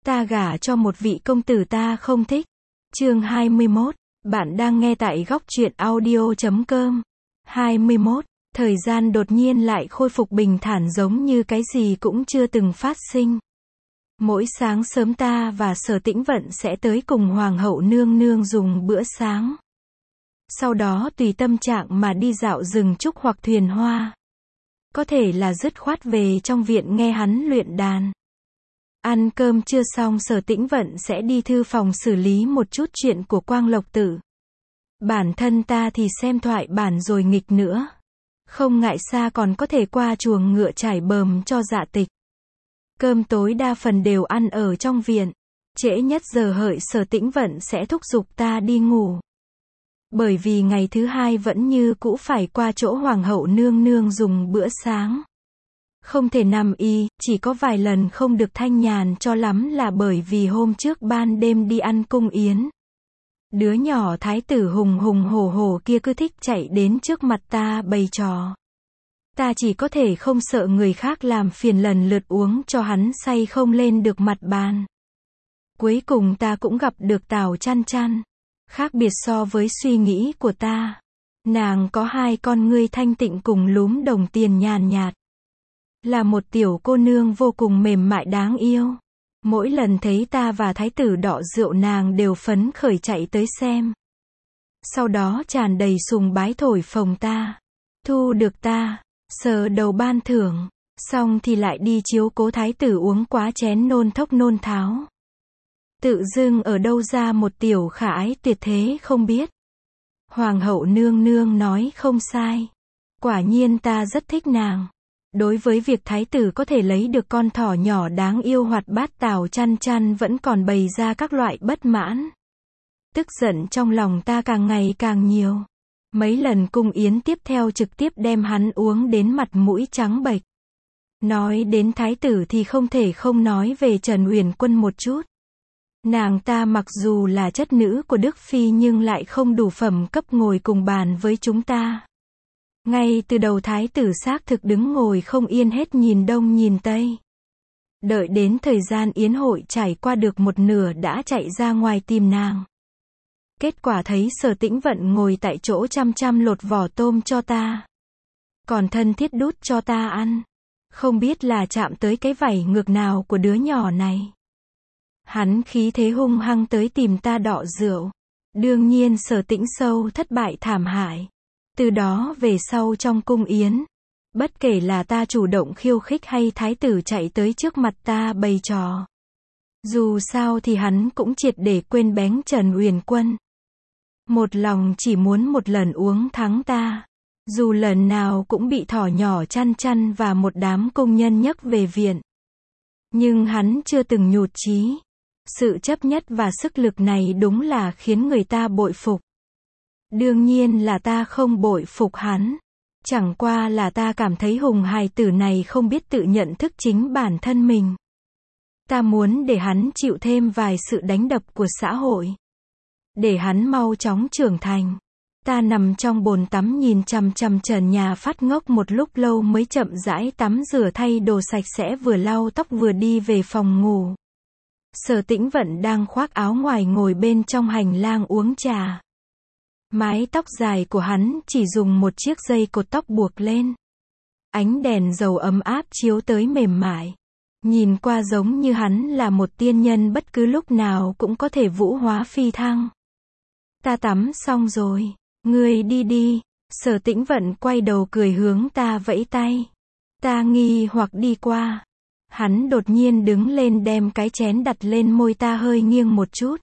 Ta gả cho một vị công tử ta không thích. Chương 21. Bạn đang nghe tại góc truyện audio.com. 21. Thời gian đột nhiên lại khôi phục bình thản giống như cái gì cũng chưa từng phát sinh. Mỗi sáng sớm ta và Sở Tĩnh Vận sẽ tới cùng Hoàng hậu nương nương dùng bữa sáng. Sau đó tùy tâm trạng mà đi dạo rừng trúc hoặc thuyền hoa. Có thể là dứt khoát về trong viện nghe hắn luyện đàn. Ăn cơm trưa xong Sở Tĩnh Vận sẽ đi thư phòng xử lý một chút chuyện của Quang Lộc Tử. Bản thân ta thì xem thoại bản rồi nghịch nữa. Không ngại xa còn có thể qua chuồng ngựa trải bờm cho Dạ Tịch. Cơm tối đa phần đều ăn ở trong viện. Trễ nhất giờ hợi Sở Tĩnh Vận sẽ thúc giục ta đi ngủ. Bởi vì ngày thứ hai vẫn như cũ phải qua chỗ Hoàng hậu nương nương dùng bữa sáng. Không thể nằm chỉ có vài lần không được thanh nhàn cho lắm là bởi vì hôm trước ban đêm đi ăn cung yến. Đứa nhỏ thái tử hùng hùng hổ hổ kia cứ thích chạy đến trước mặt ta bày trò. Ta chỉ có thể không sợ người khác làm phiền lần lượt uống cho hắn say không lên được mặt bàn. Cuối cùng ta cũng gặp được Tào Chăn Chăn. Khác biệt so với suy nghĩ của ta. Nàng có hai con ngươi thanh tịnh cùng lúm đồng tiền nhàn nhạt. Là một tiểu cô nương vô cùng mềm mại đáng yêu. Mỗi lần thấy ta và thái tử đọ rượu nàng đều phấn khởi chạy tới xem. Sau đó tràn đầy sùng bái thổi phồng ta. Thu được ta, sờ đầu ban thưởng. Xong thì lại đi chiếu cố thái tử uống quá chén nôn thốc nôn tháo. Tự dưng ở đâu ra một tiểu khả ái tuyệt thế không biết. Hoàng hậu nương nương nói không sai. Quả nhiên ta rất thích nàng. Đối với việc thái tử có thể lấy được con thỏ nhỏ đáng yêu hoạt bát Tào Chăn Chăn vẫn còn bày ra các loại bất mãn. Tức giận trong lòng ta càng ngày càng nhiều. Mấy lần cung yến tiếp theo trực tiếp đem hắn uống đến mặt mũi trắng bệch. Nói đến thái tử thì không thể không nói về Trần Uyển Quân một chút. Nàng ta mặc dù là chất nữ của Đức Phi nhưng lại không đủ phẩm cấp ngồi cùng bàn với chúng ta. Ngay từ đầu thái tử xác thực đứng ngồi không yên hết nhìn đông nhìn tây. Đợi đến thời gian yến hội trải qua được một nửa đã chạy ra ngoài tìm nàng. Kết quả thấy Sở Tĩnh Vận ngồi tại chỗ chăm chăm lột vỏ tôm cho ta. Còn thân thiết đút cho ta ăn. Không biết là chạm tới cái vảy ngược nào của đứa nhỏ này. Hắn khí thế hung hăng tới tìm ta đọ rượu. Đương nhiên Sở Tĩnh Sâu thất bại thảm hại. Từ đó về sau trong cung yến, bất kể là ta chủ động khiêu khích hay thái tử chạy tới trước mặt ta bày trò. Dù sao thì hắn cũng triệt để quên bén Trần Uyển Quân. Một lòng chỉ muốn một lần uống thắng ta. Dù lần nào cũng bị thỏ nhỏ Chăn Chăn và một đám công nhân nhấc về viện. Nhưng hắn chưa từng nhụt chí. Sự chấp nhất và sức lực này đúng là khiến người ta bội phục. Đương nhiên là ta không bội phục hắn. Chẳng qua là ta cảm thấy hùng hài tử này không biết tự nhận thức chính bản thân mình. Ta muốn để hắn chịu thêm vài sự đánh đập của xã hội. Để hắn mau chóng trưởng thành. Ta nằm trong bồn tắm nhìn chằm chằm trần nhà phát ngốc một lúc lâu mới chậm rãi tắm rửa thay đồ sạch sẽ vừa lau tóc vừa đi về phòng ngủ. Sở Tĩnh Vận đang khoác áo ngoài ngồi bên trong hành lang uống trà. Mái tóc dài của hắn chỉ dùng một chiếc dây cột tóc buộc lên. Ánh đèn dầu ấm áp chiếu tới mềm mại. Nhìn qua giống như hắn là một tiên nhân bất cứ lúc nào cũng có thể vũ hóa phi thăng. Ta tắm xong rồi. Ngươi đi đi. Sở Tĩnh Vận quay đầu cười hướng ta vẫy tay. Ta nghi hoặc đi qua. Hắn đột nhiên đứng lên đem cái chén đặt lên môi ta hơi nghiêng một chút.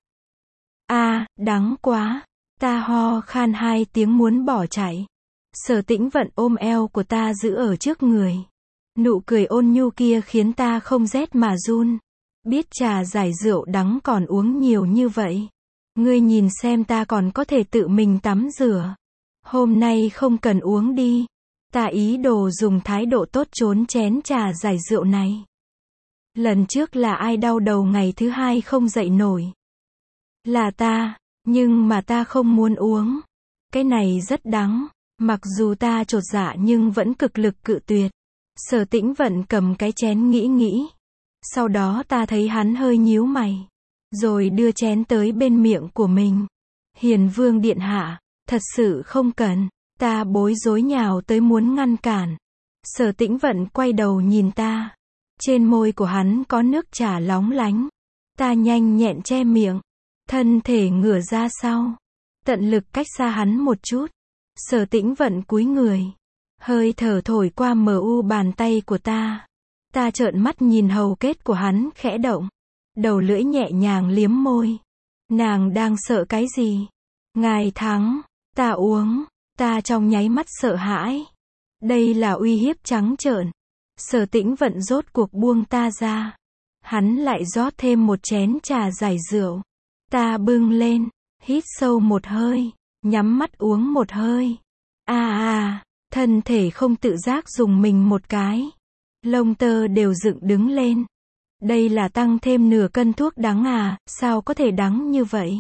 Đắng quá. Ta ho khan hai tiếng muốn bỏ chạy. Sở Tĩnh Vận ôm eo của ta giữ ở trước người. Nụ cười ôn nhu kia khiến ta không rét mà run. Biết trà giải rượu đắng còn uống nhiều như vậy. Ngươi nhìn xem ta còn có thể tự mình tắm rửa. Hôm nay không cần uống đi. Ta ý đồ dùng thái độ tốt trốn chén trà giải rượu này. Lần trước là ai đau đầu ngày thứ hai không dậy nổi? Là ta. Nhưng mà ta không muốn uống. Cái này rất đắng. Mặc dù ta chột dạ nhưng vẫn cực lực cự tuyệt. Sở Tĩnh Vận cầm cái chén nghĩ. Sau đó ta thấy hắn hơi nhíu mày. Rồi đưa chén tới bên miệng của mình. Hiền Vương điện hạ, thật sự không cần. Ta bối rối nhào tới muốn ngăn cản. Sở Tĩnh Vận quay đầu nhìn ta. Trên môi của hắn có nước trà lóng lánh. Ta nhanh nhẹn che miệng. Thân thể ngửa ra sau. Tận lực cách xa hắn một chút. Sở Tĩnh Vận cúi người. Hơi thở thổi qua mờ u bàn tay của ta. Ta trợn mắt nhìn hầu kết của hắn khẽ động. Đầu lưỡi nhẹ nhàng liếm môi. Nàng đang sợ cái gì? Ngài thắng. Ta uống. Ta trong nháy mắt sợ hãi. Đây là uy hiếp trắng trợn. Sở Tĩnh Vận rốt cuộc buông ta ra. Hắn lại rót thêm một chén trà giải rượu. Ta bưng lên. Hít sâu một hơi. Nhắm mắt uống một hơi. Thân thể không tự giác dùng mình một cái. Lông tơ đều dựng đứng lên. Đây là tăng thêm nửa cân thuốc đắng à, sao có thể đắng như vậy?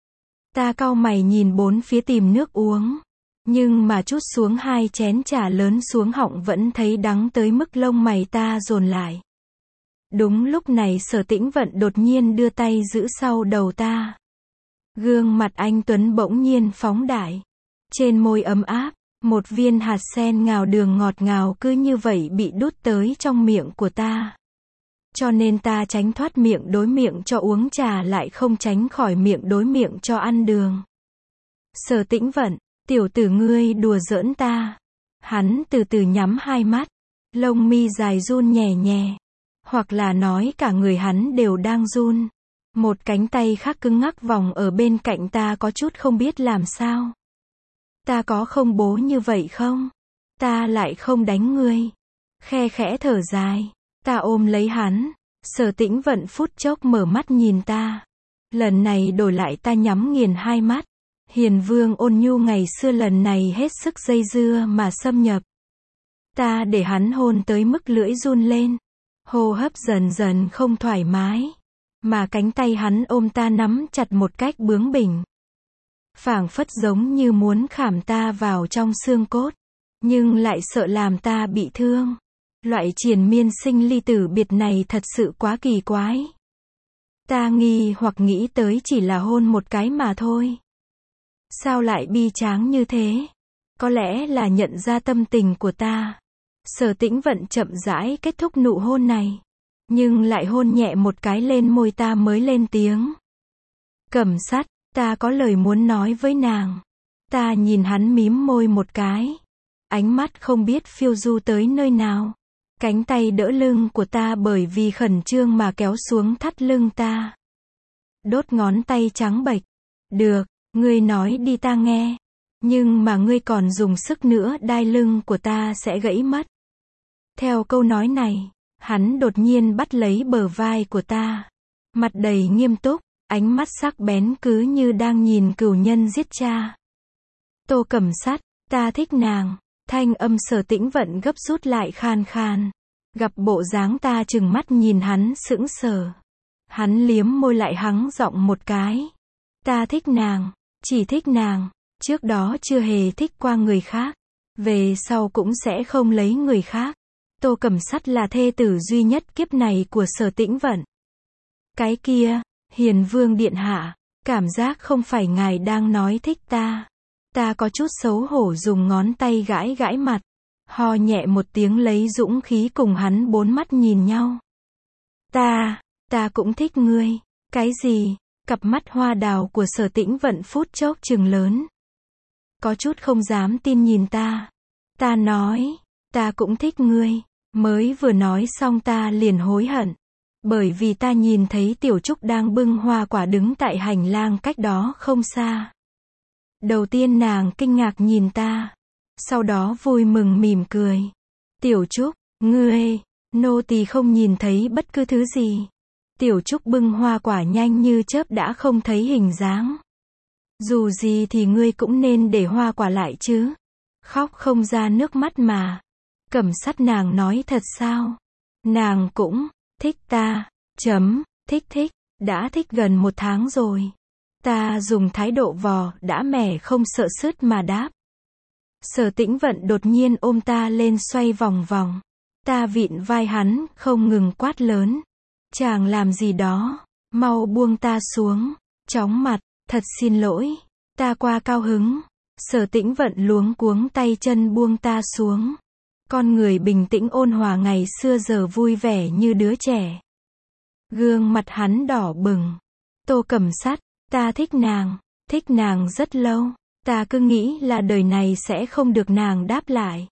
Ta cau mày nhìn bốn phía tìm nước uống. Nhưng mà trút xuống 2 chén trà lớn xuống họng vẫn thấy đắng tới mức lông mày ta dồn lại. Đúng lúc này Sở Tĩnh Vận đột nhiên đưa tay giữ sau đầu ta. Gương mặt anh Tuấn bỗng nhiên phóng đại. Trên môi ấm áp, một viên hạt sen ngào đường ngọt ngào cứ như vậy bị đút tới trong miệng của ta. Cho nên ta tránh thoát miệng đối miệng cho uống trà lại không tránh khỏi miệng đối miệng cho ăn đường. Sở Tĩnh Vận, tiểu tử ngươi đùa giỡn ta. Hắn từ từ nhắm hai mắt. Lông mi dài run nhẹ nhẹ. Hoặc là nói cả người hắn đều đang run. Một cánh tay khác cứng ngắc vòng ở bên cạnh ta có chút không biết làm sao. Ta có không bố như vậy không? Ta lại không đánh ngươi. Khe khẽ thở dài. Ta ôm lấy hắn. Sở Tĩnh Vận phút chốc mở mắt nhìn ta. Lần này đổi lại ta nhắm nghiền hai mắt. Hiền Vương ôn nhu ngày xưa lần này hết sức dây dưa mà xâm nhập. Ta để hắn hôn tới mức lưỡi run lên. Hô hấp dần dần không thoải mái. Mà cánh tay hắn ôm ta nắm chặt một cách bướng bỉnh. Phảng phất giống như muốn khảm ta vào trong xương cốt. Nhưng lại sợ làm ta bị thương. Loại triền miên sinh ly tử biệt này thật sự quá kỳ quái. Ta nghi hoặc nghĩ tới chỉ là hôn một cái mà thôi. Sao lại bi tráng như thế? Có lẽ là nhận ra tâm tình của ta. Sở Tĩnh Vận chậm rãi kết thúc nụ hôn này. Nhưng lại hôn nhẹ một cái lên môi ta mới lên tiếng. Cẩm Sắt, ta có lời muốn nói với nàng. Ta nhìn hắn mím môi một cái. Ánh mắt không biết phiêu du tới nơi nào. Cánh tay đỡ lưng của ta bởi vì khẩn trương mà kéo xuống thắt lưng ta. Đốt ngón tay trắng bệch. Được, ngươi nói đi ta nghe. Nhưng mà ngươi còn dùng sức nữa đai lưng của ta sẽ gãy mất. Theo câu nói này, hắn đột nhiên bắt lấy bờ vai của ta. Mặt đầy nghiêm túc, ánh mắt sắc bén cứ như đang nhìn cừu nhân giết cha. Tô Cẩm Sắt, ta thích nàng. Thanh âm Sở Tĩnh Vận gấp rút lại khan khan. Gặp bộ dáng ta trừng mắt nhìn hắn sững sờ. Hắn liếm môi lại hắng giọng một cái. Ta thích nàng, chỉ thích nàng. Trước đó chưa hề thích qua người khác. Về sau cũng sẽ không lấy người khác. Tô Cẩm Sắt là thê tử duy nhất kiếp này của Sở Tĩnh Vận. Cái kia, Hiền Vương điện hạ, cảm giác không phải ngài đang nói thích ta. Ta có chút xấu hổ dùng ngón tay gãi gãi mặt. Ho nhẹ một tiếng lấy dũng khí cùng hắn bốn mắt nhìn nhau. Ta cũng thích ngươi. Cái gì? Cặp mắt hoa đào của Sở Tĩnh Vận phút chốc trừng lớn. Có chút không dám tin nhìn ta. Ta nói, ta cũng thích ngươi. Mới vừa nói xong ta liền hối hận. Bởi vì ta nhìn thấy Tiểu Trúc đang bưng hoa quả đứng tại hành lang cách đó không xa. Đầu tiên nàng kinh ngạc nhìn ta. Sau đó vui mừng mỉm cười. Tiểu Trúc, ngươi, nô tỳ không nhìn thấy bất cứ thứ gì. Tiểu Trúc bưng hoa quả nhanh như chớp đã không thấy hình dáng. Dù gì thì ngươi cũng nên để hoa quả lại chứ. Khóc không ra nước mắt mà. Cẩm Sắt, nàng nói thật sao? Nàng cũng thích ta. Thích, đã thích gần 1 tháng rồi. Ta dùng thái độ vò đã mẻ không sợ sứt mà đáp. Sở Tĩnh Vận đột nhiên ôm ta lên xoay vòng vòng. Ta vịn vai hắn, không ngừng quát lớn. Chàng làm gì đó, mau buông ta xuống. Chóng mặt, thật xin lỗi, ta qua cao hứng. Sở Tĩnh Vận luống cuống tay chân buông ta xuống. Con người bình tĩnh ôn hòa ngày xưa giờ vui vẻ như đứa trẻ. Gương mặt hắn đỏ bừng. Tô Cẩm Sắt, ta thích nàng rất lâu. Ta cứ nghĩ là đời này sẽ không được nàng đáp lại.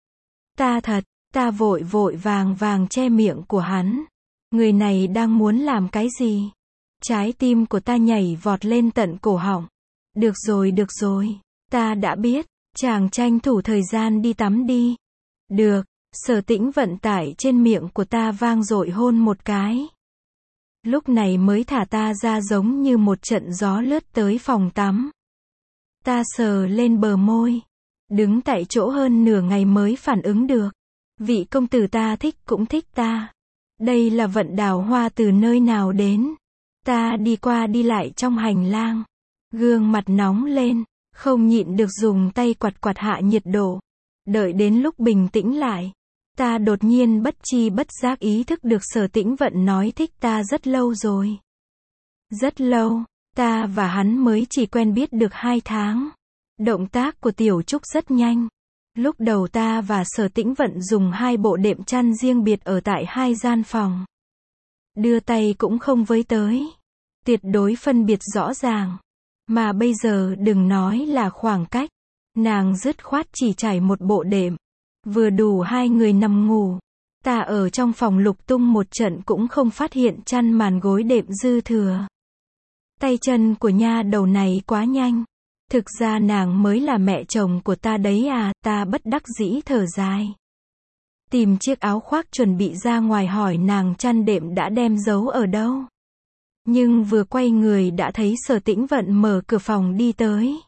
Ta vội vàng che miệng của hắn. Người này đang muốn làm cái gì? Trái tim của ta nhảy vọt lên tận cổ họng. Được rồi, ta đã biết, chàng tranh thủ thời gian đi tắm đi. Được, Sở Tĩnh Vận tải trên miệng của ta vang dội hôn một cái. Lúc này mới thả ta ra giống như một trận gió lướt tới phòng tắm. Ta sờ lên bờ môi. Đứng tại chỗ hơn nửa ngày mới phản ứng được. Vị công tử ta thích cũng thích ta. Đây là vận đào hoa từ nơi nào đến. Ta đi qua đi lại trong hành lang. Gương mặt nóng lên, không nhịn được dùng tay quạt hạ nhiệt độ. Đợi đến lúc bình tĩnh lại, ta đột nhiên bất chi bất giác ý thức được Sở Tĩnh Vận nói thích ta rất lâu rồi. Rất lâu, ta và hắn mới chỉ quen biết được 2 tháng. Động tác của Tiểu Trúc rất nhanh. Lúc đầu ta và Sở Tĩnh Vận dùng 2 bộ đệm chăn riêng biệt ở tại 2 gian phòng. Đưa tay cũng không với tới. Tuyệt đối phân biệt rõ ràng. Mà bây giờ đừng nói là khoảng cách. Nàng dứt khoát chỉ trải một bộ đệm. Vừa đủ 2 người nằm ngủ. Ta ở trong phòng lục tung một trận cũng không phát hiện chăn màn gối đệm dư thừa. Tay chân của nha đầu này quá nhanh. Thực ra nàng mới là mẹ chồng của ta đấy à, ta bất đắc dĩ thở dài. Tìm chiếc áo khoác chuẩn bị ra ngoài hỏi nàng chăn đệm đã đem giấu ở đâu. Nhưng vừa quay người đã thấy Sở Tĩnh Vận mở cửa phòng đi tới.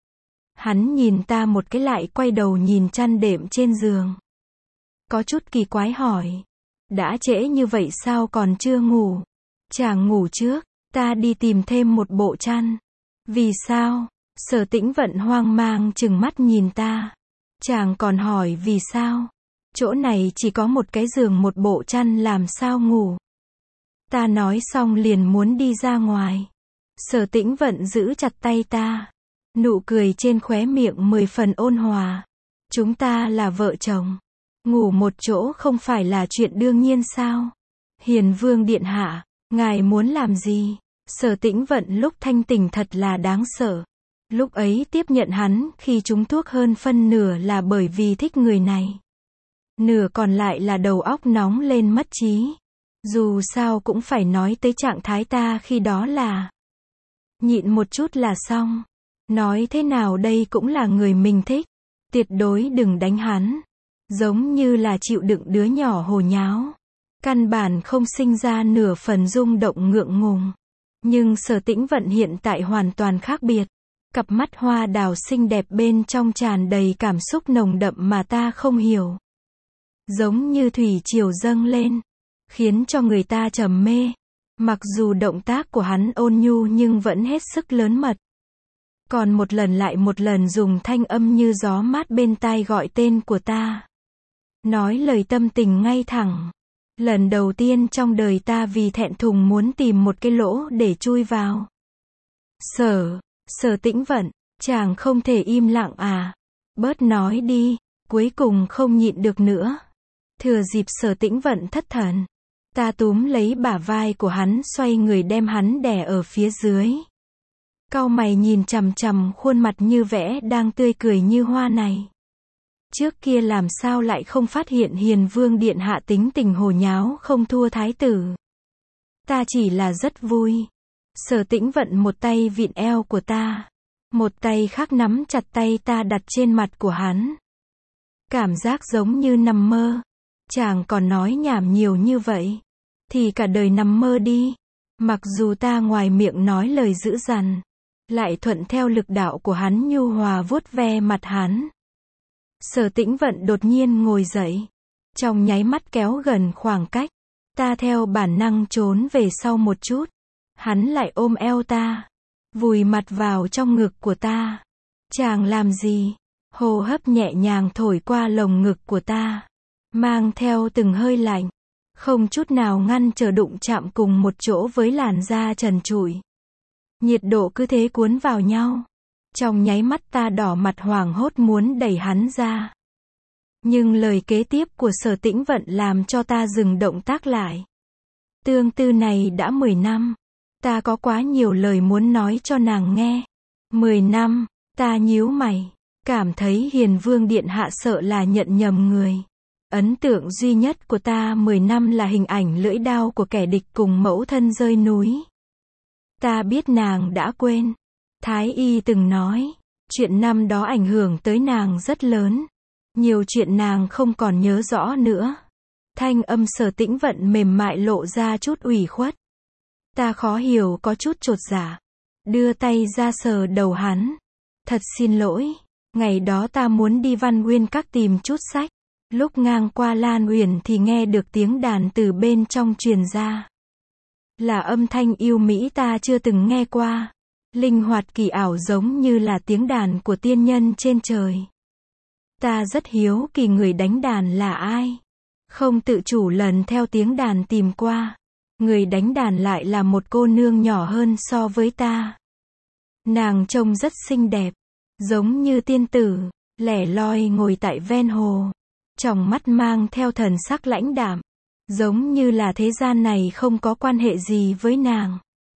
Hắn nhìn ta một cái lại quay đầu nhìn chăn đệm trên giường. Có chút kỳ quái hỏi. Đã trễ như vậy sao còn chưa ngủ? Chàng ngủ trước, ta đi tìm thêm một bộ chăn. Vì sao? Sở Tĩnh Vận hoang mang trừng mắt nhìn ta. Chàng còn hỏi vì sao? Chỗ này chỉ có một cái giường một bộ chăn làm sao ngủ? Ta nói xong liền muốn đi ra ngoài. Sở Tĩnh Vận giữ chặt tay ta. Nụ cười trên khóe miệng 10 phần ôn hòa. Chúng ta là vợ chồng. Ngủ một chỗ không phải là chuyện đương nhiên sao? Hiền Vương điện hạ, ngài muốn làm gì? Sở Tĩnh Vận lúc thanh tỉnh thật là đáng sợ. Lúc ấy tiếp nhận hắn khi trúng thuốc hơn phân nửa là bởi vì thích người này. Nửa còn lại là đầu óc nóng lên mất trí. Dù sao cũng phải nói tới trạng thái ta khi đó là nhịn một chút là xong. Nói thế nào đây cũng là người mình thích. Tuyệt đối đừng đánh hắn. Giống như là chịu đựng đứa nhỏ hồ nháo. Căn bản không sinh ra nửa phần rung động ngượng ngùng. Nhưng Sở Tĩnh Vận hiện tại hoàn toàn khác biệt. Cặp mắt hoa đào xinh đẹp bên trong tràn đầy cảm xúc nồng đậm mà ta không hiểu. Giống như thủy triều dâng lên. Khiến cho người ta trầm mê. Mặc dù động tác của hắn ôn nhu nhưng vẫn hết sức lớn mật. Còn một lần lại một lần dùng thanh âm như gió mát bên tai gọi tên của ta. Nói lời tâm tình ngay thẳng. Lần đầu tiên trong đời ta vì thẹn thùng muốn tìm một cái lỗ để chui vào. Sở Tĩnh Vận, chàng không thể im lặng à? Bớt nói đi, cuối cùng không nhịn được nữa. Thừa dịp Sở Tĩnh Vận thất thần, ta túm lấy bả vai của hắn xoay người đem hắn đè ở phía dưới. Cau mày nhìn chằm chằm khuôn mặt như vẽ đang tươi cười như hoa này. Trước kia làm sao lại không phát hiện Hiền Vương điện hạ tính tình hồ nháo không thua thái tử. Ta chỉ là rất vui. Sở Tĩnh Vận một tay vịn eo của ta. Một tay khác nắm chặt tay ta đặt trên mặt của hắn. Cảm giác giống như nằm mơ. Chàng còn nói nhảm nhiều như vậy. Thì cả đời nằm mơ đi. Mặc dù ta ngoài miệng nói lời dữ dằn. Lại thuận theo lực đạo của hắn nhu hòa vuốt ve mặt hắn. Sở Tĩnh Vận đột nhiên ngồi dậy. Trong nháy mắt kéo gần khoảng cách. Ta theo bản năng trốn về sau một chút. Hắn lại ôm eo ta. Vùi mặt vào trong ngực của ta. Chàng làm gì? Hô hấp nhẹ nhàng thổi qua lồng ngực của ta. Mang theo từng hơi lạnh. không chút nào ngăn trở đụng chạm cùng một chỗ với làn da trần trụi. Nhiệt độ cứ thế cuốn vào nhau. Trong nháy mắt ta đỏ mặt hoảng hốt muốn đẩy hắn ra. Nhưng lời kế tiếp của Sở Tĩnh Vận làm cho ta dừng động tác lại. Tương tư này đã 10 năm. Ta có quá nhiều lời muốn nói cho nàng nghe. 10 năm, ta nhíu mày. Cảm thấy Hiền Vương Điện Hạ sợ là nhận nhầm người. Ấn tượng duy nhất của ta 10 năm là hình ảnh lưỡi đao của kẻ địch cùng mẫu thân rơi núi. Ta biết nàng đã quên. Thái y từng nói, chuyện năm đó ảnh hưởng tới nàng rất lớn. Nhiều chuyện nàng không còn nhớ rõ nữa. Thanh âm Sở Tĩnh Vận mềm mại lộ ra chút ủy khuất. Ta khó hiểu có chút chột dạ. Đưa tay ra sờ đầu hắn. Thật xin lỗi. Ngày đó ta muốn đi Văn Nguyên Các tìm chút sách. Lúc ngang qua Lan Uyển thì nghe được tiếng đàn từ bên trong truyền ra. Là âm thanh yêu mỹ ta chưa từng nghe qua. Linh hoạt kỳ ảo giống như là tiếng đàn của tiên nhân trên trời. Ta rất hiếu kỳ người đánh đàn là ai. Không tự chủ lần theo tiếng đàn tìm qua. Người đánh đàn lại là một cô nương nhỏ hơn so với ta. Nàng trông rất xinh đẹp. Giống như tiên tử. Lẻ loi ngồi tại ven hồ. Tròng mắt mang theo thần sắc lãnh đạm. Giống như là thế gian này không có quan hệ gì với nàng.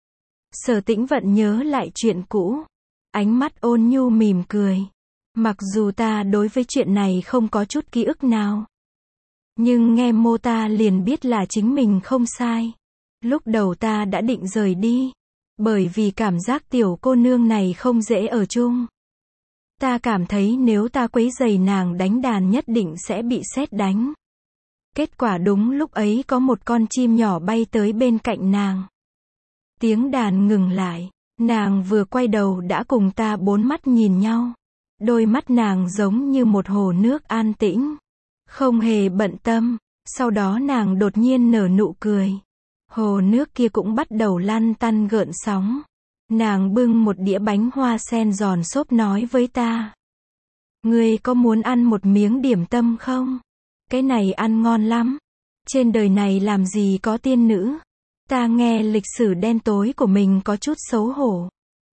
Sở Tĩnh Vận nhớ lại chuyện cũ. Ánh mắt ôn nhu mỉm cười. Mặc dù ta đối với chuyện này không có chút ký ức nào. Nhưng nghe mô ta liền biết là chính mình không sai. Lúc đầu ta đã định rời đi. Bởi vì cảm giác tiểu cô nương này không dễ ở chung. Ta cảm thấy nếu ta quấy rầy nàng đánh đàn nhất định sẽ bị sét đánh. Kết quả đúng lúc ấy có một con chim nhỏ bay tới bên cạnh nàng. Tiếng đàn ngừng lại. Nàng vừa quay đầu đã cùng ta bốn mắt nhìn nhau. Đôi mắt nàng giống như một hồ nước an tĩnh. Không hề bận tâm. Sau đó nàng đột nhiên nở nụ cười. Hồ nước kia cũng bắt đầu lăn tăn gợn sóng. Nàng bưng một đĩa bánh hoa sen giòn xốp nói với ta. Ngươi có muốn ăn một miếng điểm tâm không? Cái này ăn ngon lắm. Trên đời này làm gì có tiên nữ. Ta nghe lịch sử đen tối của mình có chút xấu hổ.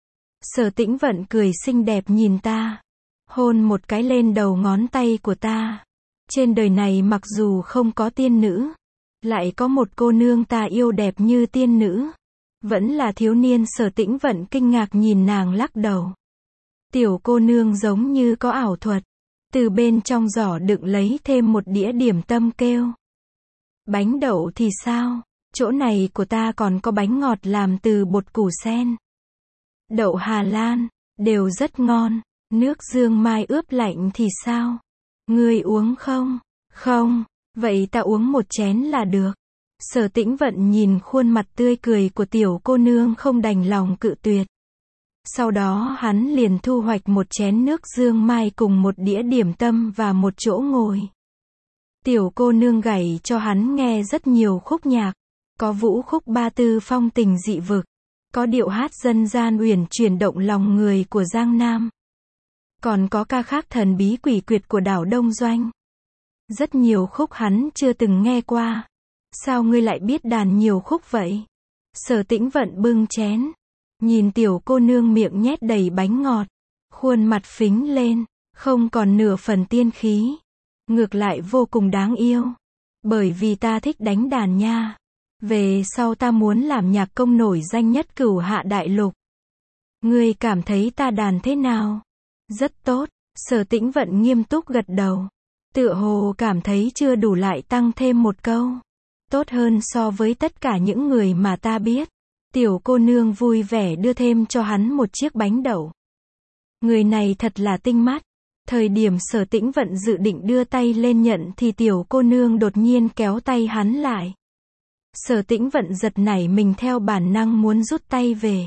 Sở Tĩnh Vận cười xinh đẹp nhìn ta. Hôn một cái lên đầu ngón tay của ta. Trên đời này mặc dù không có tiên nữ. Lại có một cô nương ta yêu đẹp như tiên nữ. Vẫn là thiếu niên. Sở Tĩnh Vận kinh ngạc nhìn nàng lắc đầu. Tiểu cô nương giống như có ảo thuật. Từ bên trong giỏ đựng lấy thêm một đĩa điểm tâm kêu. Bánh đậu thì sao? Chỗ này của ta còn có bánh ngọt làm từ bột củ sen. Đậu Hà Lan, đều rất ngon. Nước dương mai ướp lạnh thì sao? Ngươi uống không? Không, vậy ta uống một chén là được. Sở Tĩnh Vận nhìn khuôn mặt tươi cười của tiểu cô nương không đành lòng cự tuyệt. Sau đó hắn liền thu hoạch một chén nước dương mai cùng một đĩa điểm tâm và một chỗ ngồi. Tiểu cô nương gảy cho hắn nghe rất nhiều khúc nhạc. Có vũ khúc ba tư phong tình dị vực. Có điệu hát dân gian uyển chuyển động lòng người của Giang Nam. Còn có ca khác thần bí quỷ quyệt của đảo Đông Doanh. Rất nhiều khúc hắn chưa từng nghe qua. Sao ngươi lại biết đàn nhiều khúc vậy? Sở Tĩnh Vận bưng chén. Nhìn tiểu cô nương miệng nhét đầy bánh ngọt. Khuôn mặt phính lên. Không còn nửa phần tiên khí. Ngược lại vô cùng đáng yêu. Bởi vì ta thích đánh đàn nha. Về sau ta muốn làm nhạc công nổi danh nhất Cửu Hạ Đại Lục. Ngươi cảm thấy ta đàn thế nào? Rất tốt. Sở Tĩnh Vận nghiêm túc gật đầu. Tựa hồ cảm thấy chưa đủ lại tăng thêm một câu. Tốt hơn so với tất cả những người mà ta biết. Tiểu cô nương vui vẻ đưa thêm cho hắn một chiếc bánh đậu. Người này thật là tinh mắt. Thời điểm Sở Tĩnh Vận dự định đưa tay lên nhận thì tiểu cô nương đột nhiên kéo tay hắn lại. Sở Tĩnh Vận giật nảy mình theo bản năng muốn rút tay về.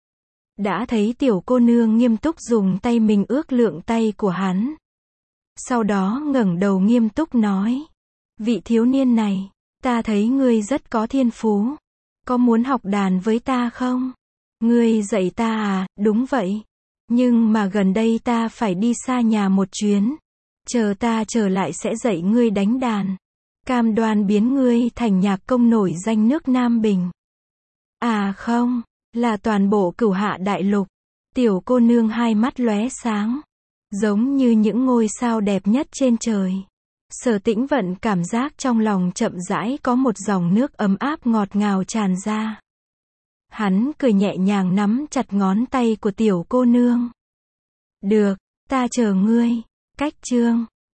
Đã thấy tiểu cô nương nghiêm túc dùng tay mình ước lượng tay của hắn. Sau đó ngẩng đầu nghiêm túc nói. Vị thiếu niên này, ta thấy ngươi rất có thiên phú. Có muốn học đàn với ta không? Ngươi dạy ta à? Đúng vậy. Nhưng mà gần đây ta phải đi xa nhà một chuyến. Chờ ta trở lại sẽ dạy ngươi đánh đàn. Cam đoan biến ngươi thành nhạc công nổi danh nước Nam Bình. À không, là toàn bộ Cửu Hạ Đại Lục. Tiểu cô nương hai mắt lóe sáng, giống như những ngôi sao đẹp nhất trên trời. Sở Tĩnh Vận cảm giác trong lòng chậm rãi có một dòng nước ấm áp ngọt ngào tràn ra. Hắn cười nhẹ nhàng nắm chặt ngón tay của tiểu cô nương. Được, ta chờ ngươi. Cách chương